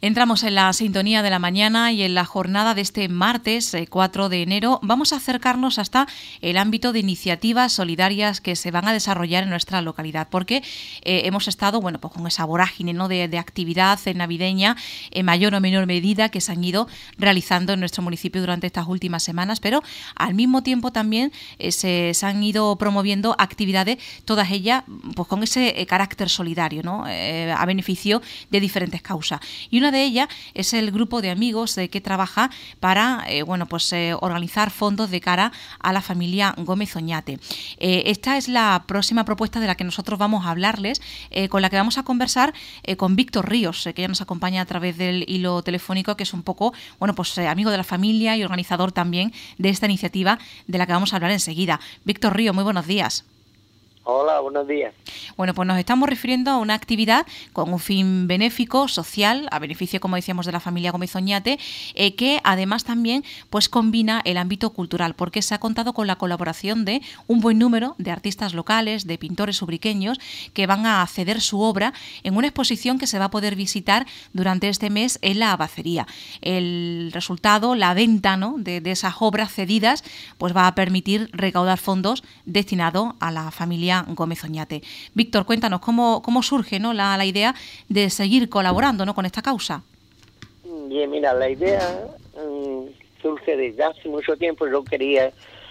Entramos en la sintonía de la mañana y en la jornada de este martes 4 de enero vamos a acercarnos hasta el ámbito de iniciativas solidarias que se van a desarrollar en nuestra localidad, porque hemos estado pues con esa vorágine, ¿no?, de actividad navideña en mayor o menor medida que se han ido realizando en nuestro municipio durante estas últimas semanas, pero al mismo tiempo también se han ido promoviendo actividades, todas ellas pues con ese carácter solidario, ¿no?, a beneficio de diferentes causas. Y una de ellas es el grupo de amigos que trabaja para organizar fondos de cara a la familia Gómez Oñate. Esta es la próxima propuesta de la que nosotros vamos a hablarles, con la que vamos a conversar con Víctor Ríos, que ya nos acompaña a través del hilo telefónico, que es un poco amigo de la familia y organizador también de esta iniciativa de la que vamos a hablar enseguida. Víctor Ríos, muy buenos días. Hola, buenos días. Bueno, pues nos estamos refiriendo a una actividad con un fin benéfico, social, a beneficio, como decíamos, de la familia Gómez Oñate, que además también pues combina el ámbito cultural, porque se ha contado con la colaboración de un buen número de artistas locales, de pintores ubriqueños, que van a ceder su obra en una exposición que se va a poder visitar durante este mes en la Abacería. El resultado, la venta, ¿no?, de esas obras cedidas, pues va a permitir recaudar fondos destinados a la familia Gómez Oñate. Víctor, cuéntanos cómo surge, ¿no?, la idea de seguir colaborando, ¿no?, con esta causa. Bien, mira, la idea surge desde hace mucho tiempo. Yo quería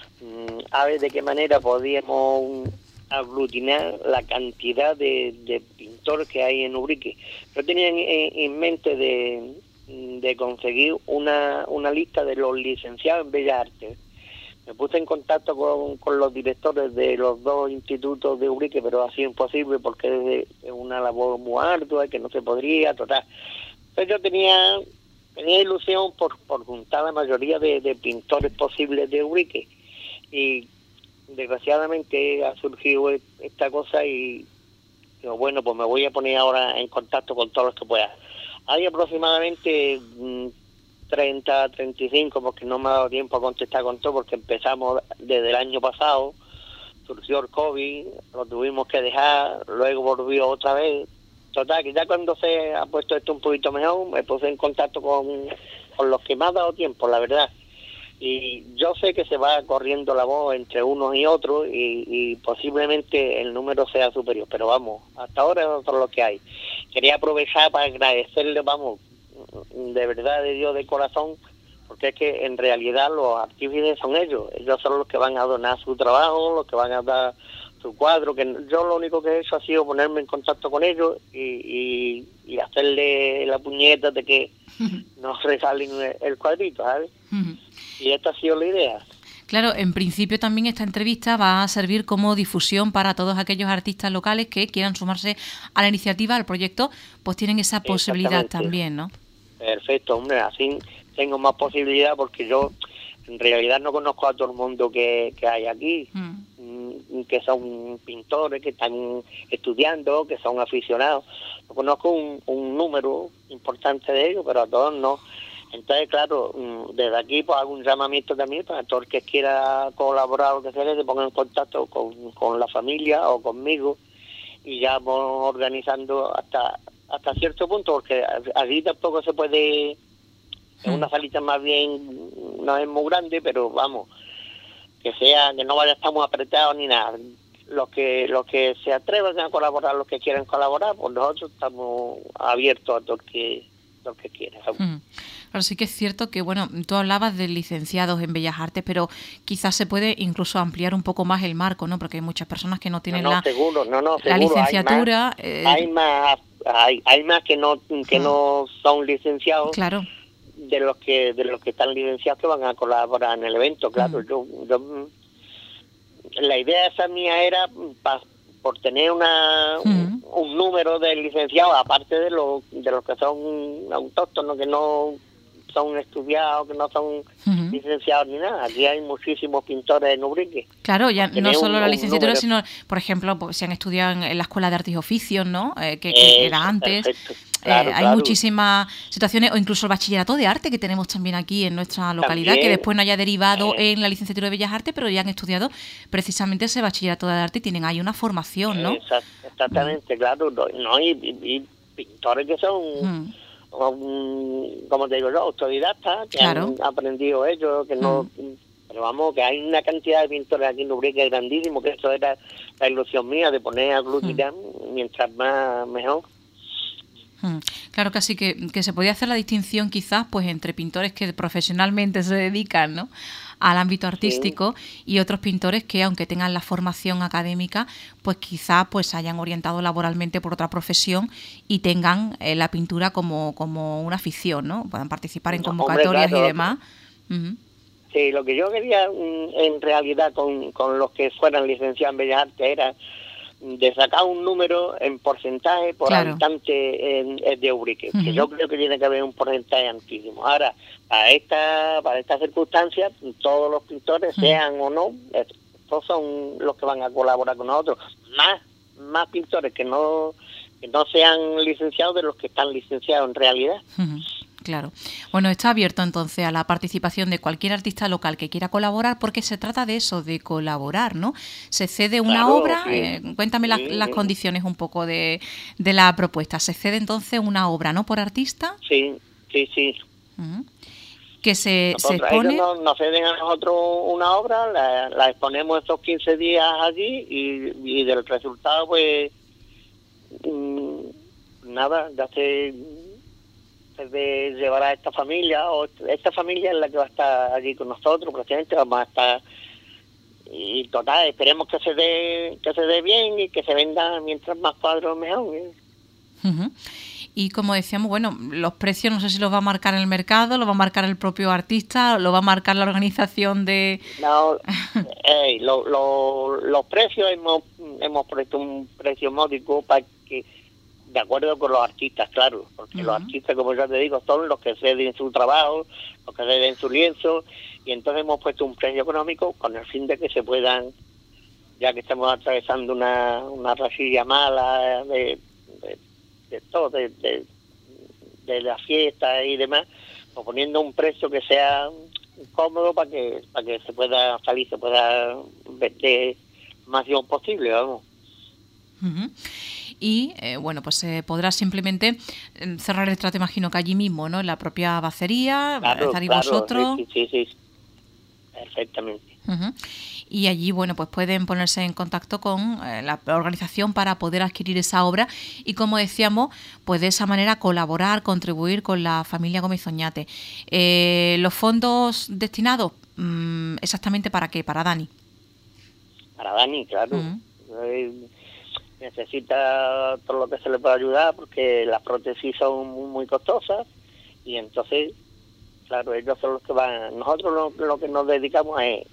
a ver de qué manera podíamos aglutinar la cantidad de pintores que hay en Ubrique. Yo tenía en mente de conseguir una lista de los licenciados en Bellas Artes. Me puse en contacto con los directores de los dos institutos de Ubrique, pero ha sido imposible porque es una labor muy ardua que no se podría tratar. Entonces yo tenía ilusión por juntar la mayoría de pintores posibles de Ubrique, y desgraciadamente ha surgido esta cosa y digo, bueno, pues me voy a poner ahora en contacto con todos los que pueda. Hay aproximadamente 30, 35, porque no me ha dado tiempo a contestar con todo, porque empezamos desde el año pasado, surgió el COVID, lo tuvimos que dejar, luego volvió otra vez. Total, que ya cuando se ha puesto esto un poquito mejor, me puse en contacto con los que me ha dado tiempo, la verdad. Y yo sé que se va corriendo la voz entre unos y otros y posiblemente el número sea superior, pero vamos, hasta ahora es todo lo que hay. Quería aprovechar para agradecerle, vamos, de verdad, de Dios, de corazón, porque es que en realidad los artífices son ellos son los que van a donar su trabajo, los que van a dar su cuadro, que yo lo único que he hecho ha sido ponerme en contacto con ellos y hacerle la puñeta de que nos regalen el cuadrito, ¿sabes? Y esta ha sido la idea. Claro, en principio también esta entrevista va a servir como difusión para todos aquellos artistas locales que quieran sumarse a la iniciativa, al proyecto, pues tienen esa posibilidad también, ¿no? Perfecto, hombre, así tengo más posibilidad, porque yo en realidad no conozco a todo el mundo que hay aquí, que son pintores, que están estudiando, que son aficionados. Yo conozco un número importante de ellos, pero a todos no. Entonces, claro, desde aquí pues hago un llamamiento también para todo el que quiera colaborar o que sea, que se ponga en contacto con la familia o conmigo, y ya vamos organizando hasta cierto punto, porque allí tampoco se puede, es una salita más bien, no es muy grande, pero vamos, que no vaya a estar muy apretados ni nada. Los que se atrevan a colaborar, los que quieran colaborar, pues nosotros estamos abiertos a todo el que quiera. Claro, sí que es cierto que, bueno, tú hablabas de licenciados en Bellas Artes, pero quizás se puede incluso ampliar un poco más el marco, ¿no? Porque hay muchas personas que no tienen la licenciatura. Hay más que no son licenciados. Claro. De los que están licenciados, que van a colaborar en el evento, claro. Yo la idea esa mía era por tener un número de licenciados, aparte de los que son autóctonos, que no son estudiados, que no son licenciados ni nada. Aquí hay muchísimos pintores en Ubrique. Claro, ya no solo la licenciatura, sino, por ejemplo, pues, si han estudiado en la Escuela de Artes y Oficios, ¿no? Que era antes. Perfecto. Claro, hay muchísimas situaciones, o incluso el bachillerato de arte que tenemos también aquí en nuestra localidad, también, que después no haya derivado en la licenciatura de Bellas Artes, pero ya han estudiado precisamente ese bachillerato de arte y tienen ahí una formación, ¿no? Exactamente, claro. No, y pintores que son como te digo yo, autodidactas, que Claro. han aprendido ellos, que no... Pero vamos, que hay una cantidad de pintores aquí en Ubrique grandísimo, que eso era la ilusión mía, de poner a aglutinar, mientras más mejor. Claro que sí, que se podía hacer la distinción quizás pues entre pintores que profesionalmente se dedican, ¿no?, al ámbito artístico, y otros pintores que, aunque tengan la formación académica, pues quizá pues hayan orientado laboralmente por otra profesión y tengan la pintura como una afición, ¿no? Puedan participar en convocatorias, Hombre, claro, y demás. Sí, lo que yo quería en realidad con los que fueran licenciados en Bellas Artes era de sacar un número en porcentaje por Claro. habitante de Ubrique, que yo creo que tiene que haber un porcentaje altísimo. Ahora, para esta circunstancia, todos los pintores, sean o no, estos son los que van a colaborar con nosotros. Más pintores que no sean licenciados de los que están licenciados en realidad. Claro. Bueno, está abierto entonces a la participación de cualquier artista local que quiera colaborar, porque se trata de eso, de colaborar, ¿no? Se cede una obra, cuéntame las condiciones un poco de la propuesta. Se cede entonces una obra, ¿no?, por artista. Sí. Que se expone. Ellos nos ceden a nosotros una obra, la exponemos estos 15 días allí y del resultado, pues, nada, ya se llevará a esta familia, o esta familia es la que va a estar allí con nosotros, prácticamente vamos a estar, y total, esperemos que se dé bien y que se venda mientras más cuadros mejor. Y como decíamos, bueno, los precios no sé si los va a marcar el mercado, lo va a marcar el propio artista, lo va a marcar la organización de... No, los precios hemos puesto un precio módico para que, de acuerdo con los artistas, claro, porque los artistas, como ya te digo, son los que ceden su trabajo, los que ceden su lienzo, y entonces hemos puesto un precio económico con el fin de que se puedan, ya que estamos atravesando una rachilla mala de todo, de la fiesta y demás, pues poniendo un precio que sea cómodo para que se pueda salir, se pueda vender máximo posible, vamos. Y bueno, pues se podrá simplemente cerrar el trato, imagino que allí mismo, ¿no?, en la propia bacería, estaréis vosotros. Sí, perfectamente. Y allí, bueno, pues pueden ponerse en contacto con la organización para poder adquirir esa obra y, como decíamos, pues de esa manera colaborar, contribuir con la familia Gómez Oñate. ¿Los fondos destinados exactamente para qué? ¿Para Dani? Para Dani, claro. Necesita todo lo que se le pueda ayudar porque las prótesis son muy costosas y entonces, claro, ellos son los que van. Nosotros lo que nos dedicamos es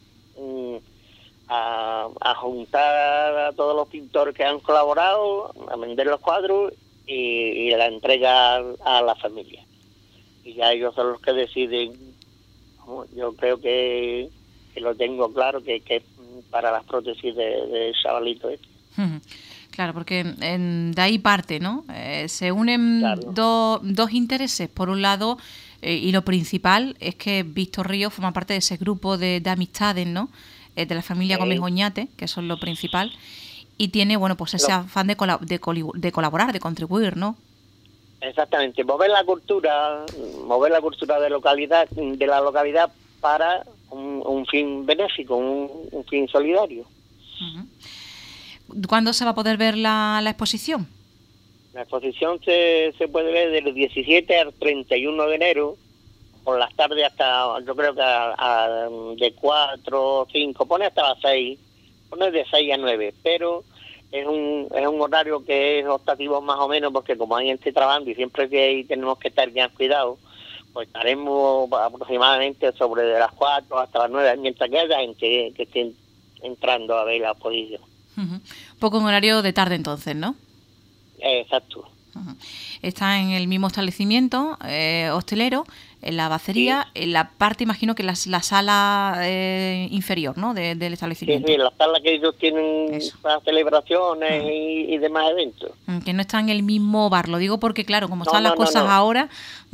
a juntar a todos los pintores que han colaborado, a vender los cuadros y la entrega a la familia. Y ya ellos son los que deciden. Yo creo que lo tengo claro, que es para las prótesis de chavalito este. Claro, porque de ahí parte, ¿no? Se unen dos intereses. Por un lado, y lo principal es que Víctor Ríos forma parte de ese grupo de amistades, ¿no?, de la familia Gómez Oñate, que eso es lo principal, y tiene, bueno, pues ese afán de colaborar, de contribuir, ¿no? Exactamente, mover la cultura de la localidad para un fin benéfico, un fin solidario. ¿Cuándo se va a poder ver la exposición? La exposición se puede ver del 17 al 31 de enero, por las tardes hasta, yo creo que de 4 o 5, pone hasta las 6, pone de 6 a 9, pero es un horario que es optativo más o menos, porque como hay gente trabajando y siempre que ahí tenemos que estar bien cuidados, pues estaremos aproximadamente sobre de las 4 hasta las 9, mientras que haya gente que esté entrando a ver la exposición. Poco en horario de tarde entonces, ¿no? Exacto. Está en el mismo establecimiento hostelero, en la bacería, en la parte, imagino que la sala inferior, ¿no?, del establecimiento. Sí, la sala que ellos tienen para celebraciones y demás eventos. Que no está en el mismo bar, lo digo porque, claro, como están las cosas ahora...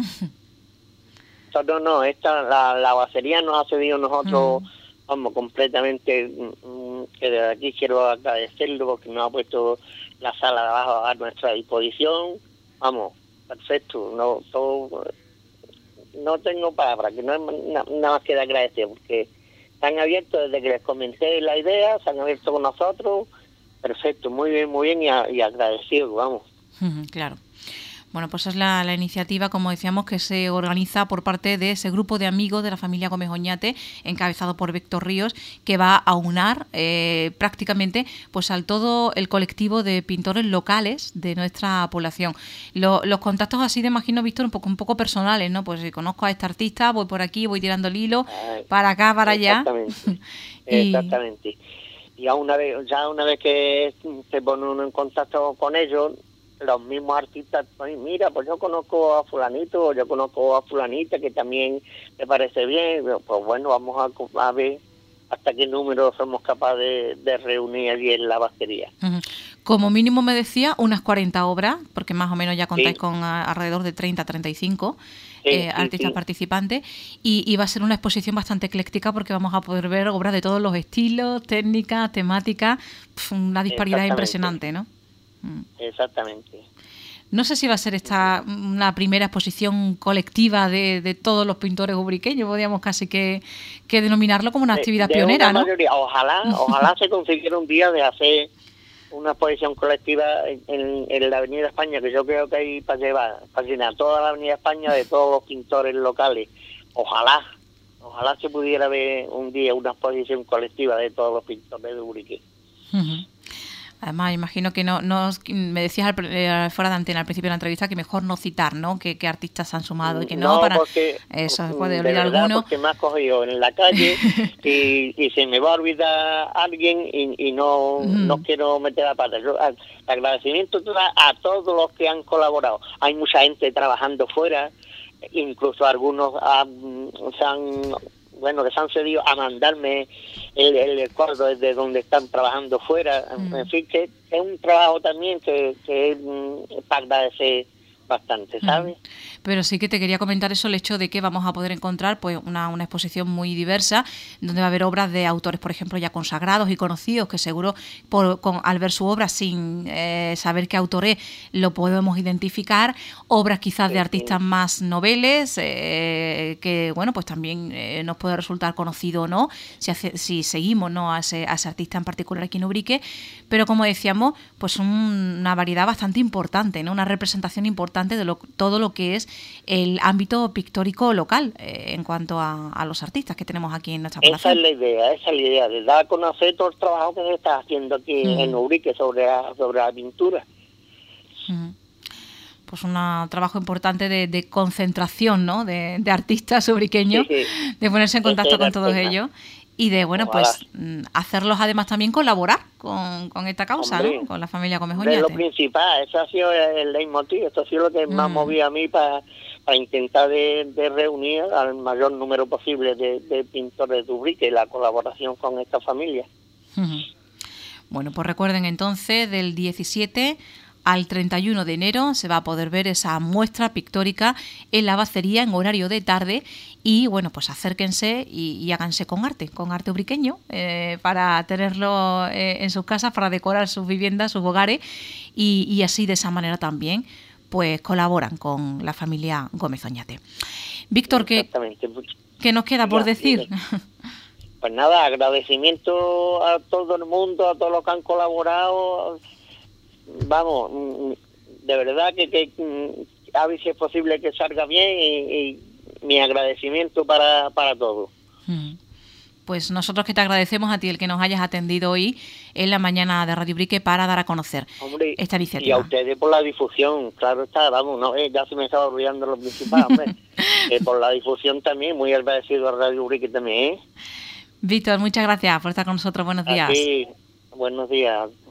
No, la bacería nos ha cedido nosotros, vamos, completamente, que desde aquí quiero agradecerlo porque nos ha puesto la sala de abajo a nuestra disposición, vamos, perfecto. No, todo, no tengo palabras, que no hay nada más que de agradecer, porque están abiertos desde que les comenté la idea, se han abierto con nosotros. Perfecto, muy bien y agradecido, vamos. Claro. Bueno, pues es la iniciativa, como decíamos, que se organiza por parte de ese grupo de amigos de la familia Gómez Oñate, encabezado por Víctor Ríos, que va a aunar prácticamente pues al todo el colectivo de pintores locales de nuestra población. Los contactos así de imagino, Víctor, un poco personales, ¿no? Pues si conozco a este artista, voy por aquí, voy tirando el hilo, para acá, para allá. Exactamente. Y una vez que se pone uno en contacto con ellos, los mismos artistas, pues mira, pues yo conozco a fulanito, o yo conozco a fulanita que también me parece bien, pues bueno, vamos a ver hasta qué número somos capaces de reunir allí en la batería. Como mínimo me decía unas 40 obras, porque más o menos ya contáis con alrededor de 30, 35 artistas participantes, y va a ser una exposición bastante ecléctica porque vamos a poder ver obras de todos los estilos, técnicas, temáticas, una disparidad impresionante, ¿no? Exactamente. No sé si va a ser esta una primera exposición colectiva de todos los pintores ubriqueños, podríamos casi que denominarlo como una actividad pionera, ¿no? Mayoría. Ojalá se consiguiera un día de hacer una exposición colectiva en la Avenida España, que yo creo que hay para llenar toda la Avenida España de todos los pintores locales. Ojalá se pudiera ver un día una exposición colectiva de todos los pintores de Ubrique. Además, imagino que no me decías fuera de antena al principio de la entrevista que mejor no citar, ¿no? Que artistas han sumado y que no para porque, eso se puede olvidar alguno. Porque me has cogido en la calle y se me va a olvidar alguien y no quiero meter la pata. Yo, agradecimiento a todos los que han colaborado. Hay mucha gente trabajando fuera, incluso algunos que se han cedido a mandarme el cuadro desde donde están trabajando fuera. En fin, que es un trabajo también que es para agradecer bastante, ¿sabes? Pero sí que te quería comentar eso, el hecho de que vamos a poder encontrar pues una exposición muy diversa, donde va a haber obras de autores, por ejemplo, ya consagrados y conocidos, que seguro al ver su obra sin saber qué autor es, lo podemos identificar, obras quizás de artistas más noveles, que bueno, pues también nos puede resultar conocido o no, si seguimos, ¿no?, a ese artista en particular aquí en Ubrique, pero como decíamos, pues una variedad bastante importante, ¿no?, una representación importante de todo lo que es el ámbito pictórico local en cuanto a los artistas que tenemos aquí en nuestra población. Esa es la idea, de dar a conocer todo el trabajo que se está haciendo aquí en Ubrique sobre la pintura. Pues un trabajo importante de concentración, ¿no?, de artistas ubriqueños, de ponerse en contacto con todos ellos y de, bueno, pues hacerlos además también colaborar con esta causa, ¿no?, con la familia Gómez Oñate. De lo principal, eso ha sido el leitmotiv, esto ha sido lo que más movía a mí para intentar de reunir al mayor número posible de pintores de Ubrique y la colaboración con esta familia. Bueno, pues recuerden entonces, del 17 al 31 de enero se va a poder ver esa muestra pictórica en la Bacería en horario de tarde y, bueno, pues acérquense y háganse con arte ubriqueño para tenerlo en sus casas, para decorar sus viviendas, sus hogares y así de esa manera también pues colaboran con la familia Gómez Oñate. Víctor, ¿qué nos queda por decir? Pues nada, agradecimiento a todo el mundo, a todos los que han colaborado. Vamos, de verdad que a ver si es posible que salga bien y mi agradecimiento para todos. Pues nosotros que te agradecemos a ti el que nos hayas atendido hoy en la mañana de Radio Ubrique para dar a conocer esta iniciativa. Y a ustedes por la difusión, claro está, vamos, no, ya se me estaba olvidando lo principal, hombre. Por la difusión también, muy agradecido a Radio Ubrique también. Víctor, muchas gracias por estar con nosotros, buenos días. Sí, buenos días.